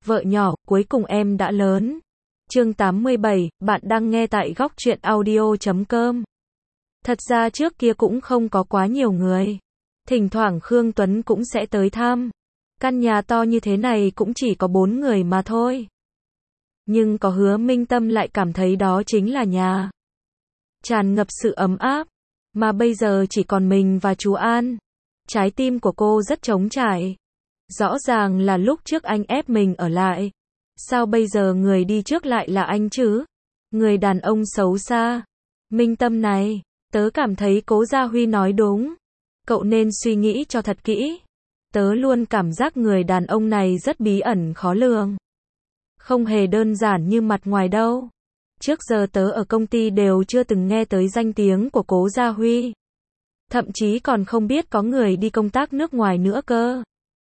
Vợ nhỏ, cuối cùng em đã lớn. Chương 87, bạn đang nghe tại góc truyện audio.com. Thật ra trước kia cũng không có quá nhiều người. Thỉnh thoảng Khương Tuấn cũng sẽ tới thăm. Căn nhà to như thế này cũng chỉ có 4 người mà thôi. Nhưng có Hứa Minh Tâm lại cảm thấy đó chính là nhà. Tràn ngập sự ấm áp. Mà bây giờ chỉ còn mình và chú An. Trái tim của cô rất trống trải. Rõ ràng là lúc trước anh ép mình ở lại. Sao bây giờ người đi trước lại là anh chứ? Người đàn ông xấu xa. Minh Tâm này, tớ cảm thấy Cố Gia Huy nói đúng. Cậu nên suy nghĩ cho thật kỹ. Tớ luôn cảm giác người đàn ông này rất bí ẩn khó lường. Không hề đơn giản như mặt ngoài đâu. Trước giờ tớ ở công ty đều chưa từng nghe tới danh tiếng của Cố Gia Huy. Thậm chí còn không biết có người đi công tác nước ngoài nữa cơ.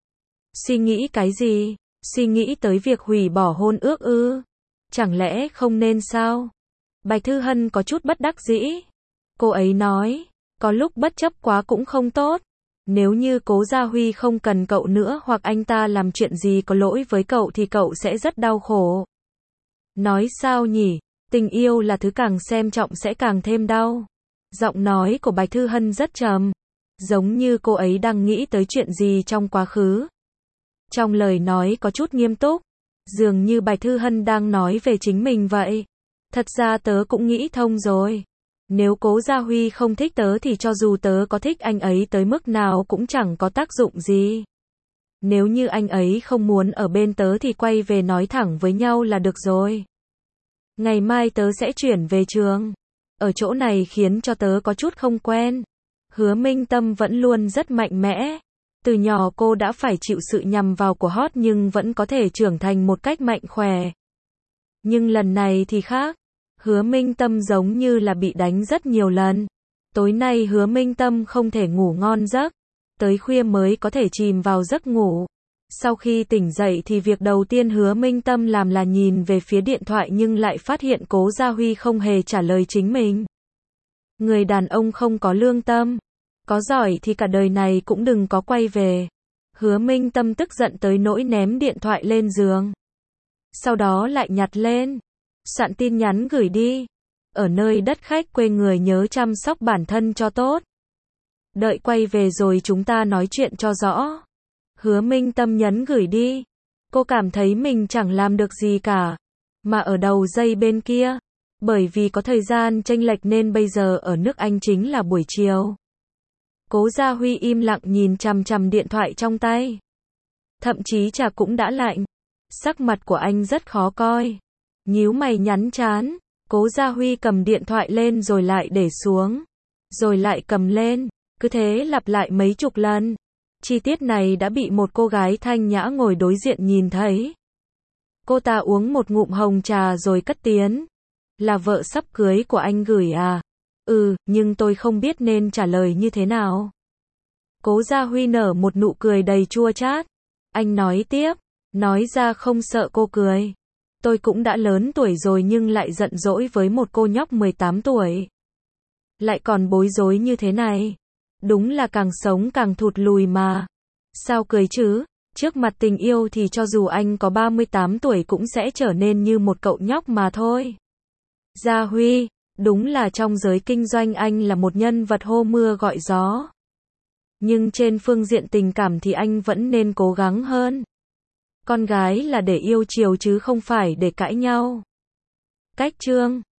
Suy nghĩ cái gì? Suy nghĩ tới việc hủy bỏ hôn ước ư? Chẳng lẽ không nên sao? Bạch Thư Hân có chút bất đắc dĩ. Cô ấy nói, có lúc bất chấp quá cũng không tốt. Nếu như Cố Gia Huy không cần cậu nữa hoặc anh ta làm chuyện gì có lỗi với cậu thì cậu sẽ rất đau khổ. Nói sao nhỉ? Tình yêu là thứ càng xem trọng sẽ càng thêm đau. Giọng nói của Bạch Thư Hân rất trầm. Giống như cô ấy đang nghĩ tới chuyện gì trong quá khứ. Trong lời nói có chút nghiêm túc. Dường như Bạch Thư Hân đang nói về chính mình vậy. Thật ra tớ cũng nghĩ thông rồi. Nếu Cố Gia Huy không thích tớ thì cho dù tớ có thích anh ấy tới mức nào cũng chẳng có tác dụng gì. Nếu như anh ấy không muốn ở bên tớ thì quay về nói thẳng với nhau là được rồi. Ngày mai tớ sẽ chuyển về trường. Ở chỗ này khiến cho tớ có chút không quen. Hứa Minh Tâm vẫn luôn rất mạnh mẽ. Từ nhỏ cô đã phải chịu sự nhằm vào của hot nhưng vẫn có thể trưởng thành một cách mạnh khỏe. Nhưng lần này thì khác. Hứa Minh Tâm giống như là bị đánh rất nhiều lần. Tối nay Hứa Minh Tâm không thể ngủ ngon giấc. Tới khuya mới có thể chìm vào giấc ngủ. Sau khi tỉnh dậy thì việc đầu tiên Hứa Minh Tâm làm là nhìn về phía điện thoại nhưng lại phát hiện Cố Gia Huy không hề trả lời chính mình. Người đàn ông không có lương tâm. Có giỏi thì cả đời này cũng đừng có quay về. Hứa Minh Tâm tức giận tới nỗi ném điện thoại lên giường. Sau đó lại nhặt lên. Soạn tin nhắn gửi đi. Ở nơi đất khách quê người nhớ chăm sóc bản thân cho tốt. Đợi quay về rồi chúng ta nói chuyện cho rõ. Hứa Minh Tâm nhấn gửi đi. Cô cảm thấy mình chẳng làm được gì cả. Mà ở đầu dây bên kia. Bởi vì có thời gian chênh lệch nên bây giờ ở nước Anh chính là buổi chiều. Cố Gia Huy im lặng nhìn chằm chằm điện thoại trong tay. Thậm chí trà cũng đã lạnh. Sắc mặt của anh rất khó coi. Nhíu mày nhắn chán. Cố Gia Huy cầm điện thoại lên rồi lại để xuống. Rồi lại cầm lên. Cứ thế lặp lại mấy chục lần. Chi tiết này đã bị một cô gái thanh nhã ngồi đối diện nhìn thấy. Cô ta uống một ngụm hồng trà rồi cất tiếng. Là vợ sắp cưới của anh gửi à? Ừ, nhưng tôi không biết nên trả lời như thế nào. Cố Gia Huy nở một nụ cười đầy chua chát. Anh nói tiếp. Nói ra không sợ cô cười. Tôi cũng đã lớn tuổi rồi nhưng lại giận dỗi với một cô nhóc 18 tuổi. Lại còn bối rối như thế này. Đúng là càng sống càng thụt lùi mà. Sao cười chứ? Trước mặt tình yêu thì cho dù anh có 38 tuổi cũng sẽ trở nên như một cậu nhóc mà thôi. Gia Huy, đúng là trong giới kinh doanh anh là một nhân vật hô mưa gọi gió. Nhưng trên phương diện tình cảm thì anh vẫn nên cố gắng hơn. Con gái là để yêu chiều chứ không phải để cãi nhau. Cách chương